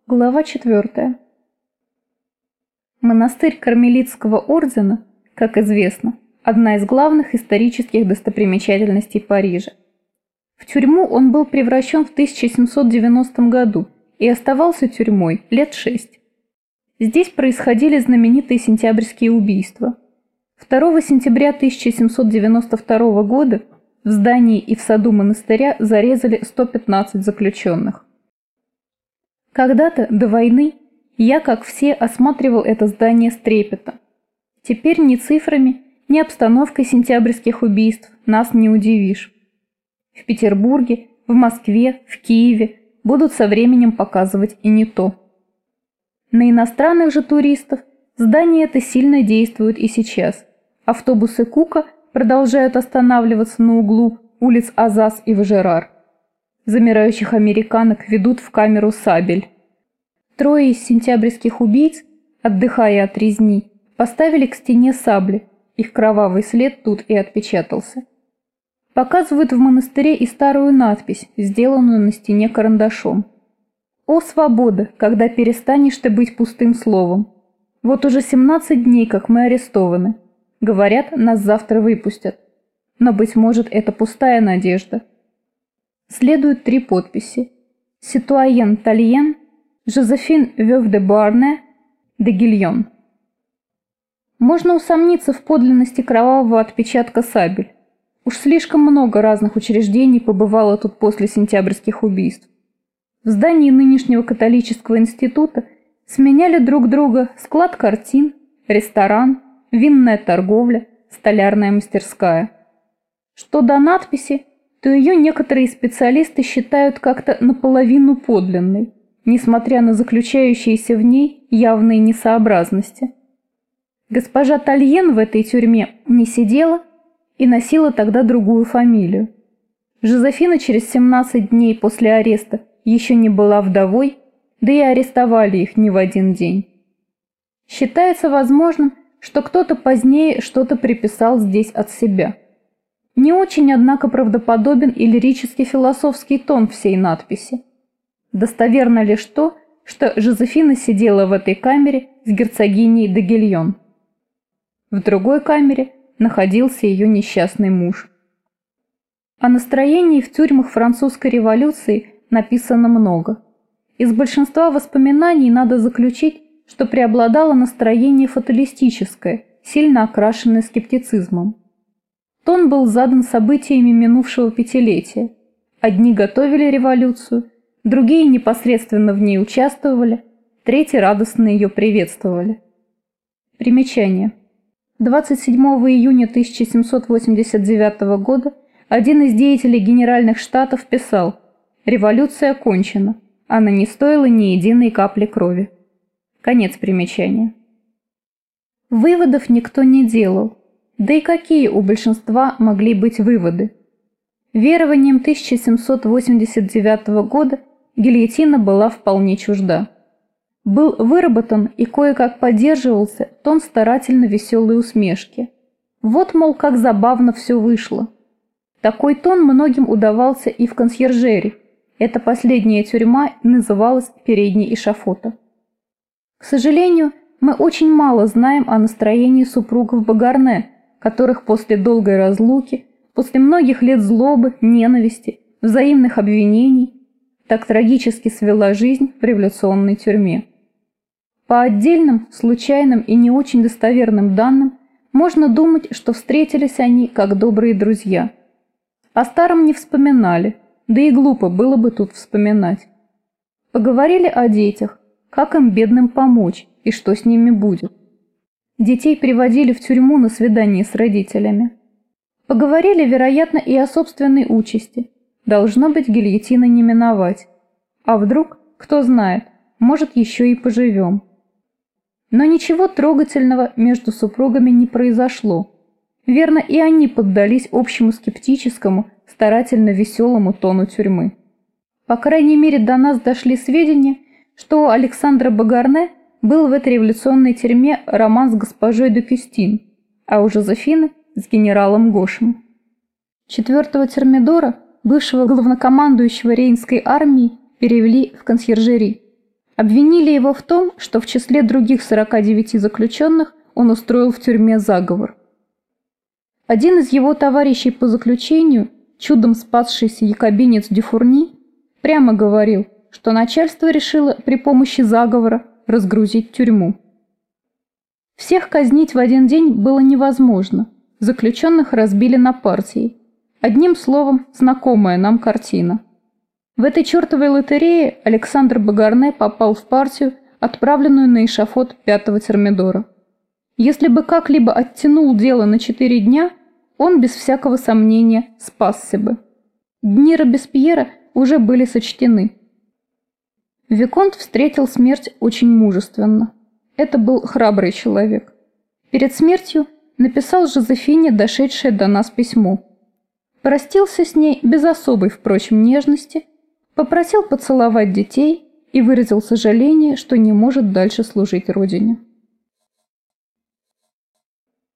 Глава 4. Монастырь Кармелитского ордена, как известно, одна из главных исторических достопримечательностей Парижа. В тюрьму он был превращен в 1790 году и оставался тюрьмой лет 6. Здесь происходили знаменитые сентябрьские убийства. 2 сентября 1792 года в здании и в саду монастыря зарезали 115 заключенных. Когда-то, до войны, я, как все, осматривал это здание с трепетом. Теперь ни цифрами, ни обстановкой сентябрьских убийств нас не удивишь. В Петербурге, в Москве, в Киеве будут со временем показывать и не то. На иностранных же туристов здание это сильно действует и сейчас. Автобусы Кука продолжают останавливаться на углу улиц Азас и Важерар. Замирающих американок ведут в камеру Сабель. 3 из сентябрьских убийц, отдыхая от резни, поставили к стене сабли, их кровавый след тут и отпечатался. Показывают в монастыре и старую надпись, сделанную на стене карандашом. «О, свобода, когда перестанешь ты быть пустым словом! Вот уже 17 дней, как мы арестованы. Говорят, нас завтра выпустят. Но, быть может, это пустая надежда». Следуют 3 подписи: «Ситуаен Тальен», «Жозефин Вёв де Буарне», «де Гильон». Можно усомниться в подлинности кровавого отпечатка сабель. Уж слишком много разных учреждений побывало тут после сентябрьских убийств. В здании нынешнего католического института сменяли друг друга склад картин, ресторан, винная торговля, столярная мастерская. Что до надписи, то ее некоторые специалисты считают как-то наполовину подлинной, несмотря на заключающиеся в ней явные несообразности. Госпожа Тальен в этой тюрьме не сидела и носила тогда другую фамилию. Жозефина через 17 дней после ареста еще не была вдовой, да и арестовали их не в один день. Считается возможным, что кто-то позднее что-то приписал здесь от себя. Не очень, однако, правдоподобен и лирически-философский тон всей надписи. Достоверно лишь то, что Жозефина сидела в этой камере с герцогиней де Гильон. В другой камере находился ее несчастный муж. О настроении в тюрьмах французской революции написано много. Из большинства воспоминаний надо заключить, что преобладало настроение фаталистическое, сильно окрашенное скептицизмом. Тон был задан событиями минувшего пятилетия. Одни готовили революцию, другие непосредственно в ней участвовали, третьи радостно ее приветствовали. Примечание. 27 июня 1789 года один из деятелей Генеральных Штатов писал: «Революция окончена, она не стоила ни единой капли крови». Конец примечания. Выводов никто не делал. Да и какие у большинства могли быть выводы? Верованием 1789 года гильотина была вполне чужда. Был выработан и кое-как поддерживался тон старательно веселой усмешки. Вот, мол, как забавно все вышло. Такой тон многим удавался и в консьержери. Эта последняя тюрьма называлась «Передней эшафота». К сожалению, мы очень мало знаем о настроении супругов Багарне, которых после долгой разлуки, после многих лет злобы, ненависти, взаимных обвинений, так трагически свела жизнь в революционной тюрьме. По отдельным, случайным и не очень достоверным данным можно думать, что встретились они как добрые друзья. О старом не вспоминали, да и глупо было бы тут вспоминать. Поговорили о детях, как им бедным помочь и что с ними будет. Детей приводили в тюрьму на свидание с родителями. Поговорили, вероятно, и о собственной участи. Должно быть, гильотины не миновать. А вдруг, кто знает, может, еще и поживем. Но ничего трогательного между супругами не произошло. Верно, и они поддались общему скептическому, старательно веселому тону тюрьмы. По крайней мере, до нас дошли сведения, что у Александра Багарне был в этой революционной тюрьме роман с госпожой де Кюстин, а у Жозефины с генералом Гошем. 4-го термидора, бывшего главнокомандующего Рейнской армии, перевели в консьержери. Обвинили его в том, что в числе других 49 заключенных он устроил в тюрьме заговор. Один из его товарищей по заключению, чудом спасшийся якобинец Дюфурни, прямо говорил, что начальство решило при помощи заговора разгрузить тюрьму. Всех казнить в один день было невозможно. Заключенных разбили на партии. Одним словом, знакомая нам картина. В этой чертовой лотерее Александр Багарне попал в партию, отправленную на эшафот 5-го Термидора. Если бы как-либо оттянул дело на 4 дня, он без всякого сомнения спасся бы. Дни Робеспьера уже были сочтены. Виконт встретил смерть очень мужественно. Это был храбрый человек. Перед смертью написал Жозефине дошедшее до нас письмо. Простился с ней без особой, впрочем, нежности, попросил поцеловать детей и выразил сожаление, что не может дальше служить Родине.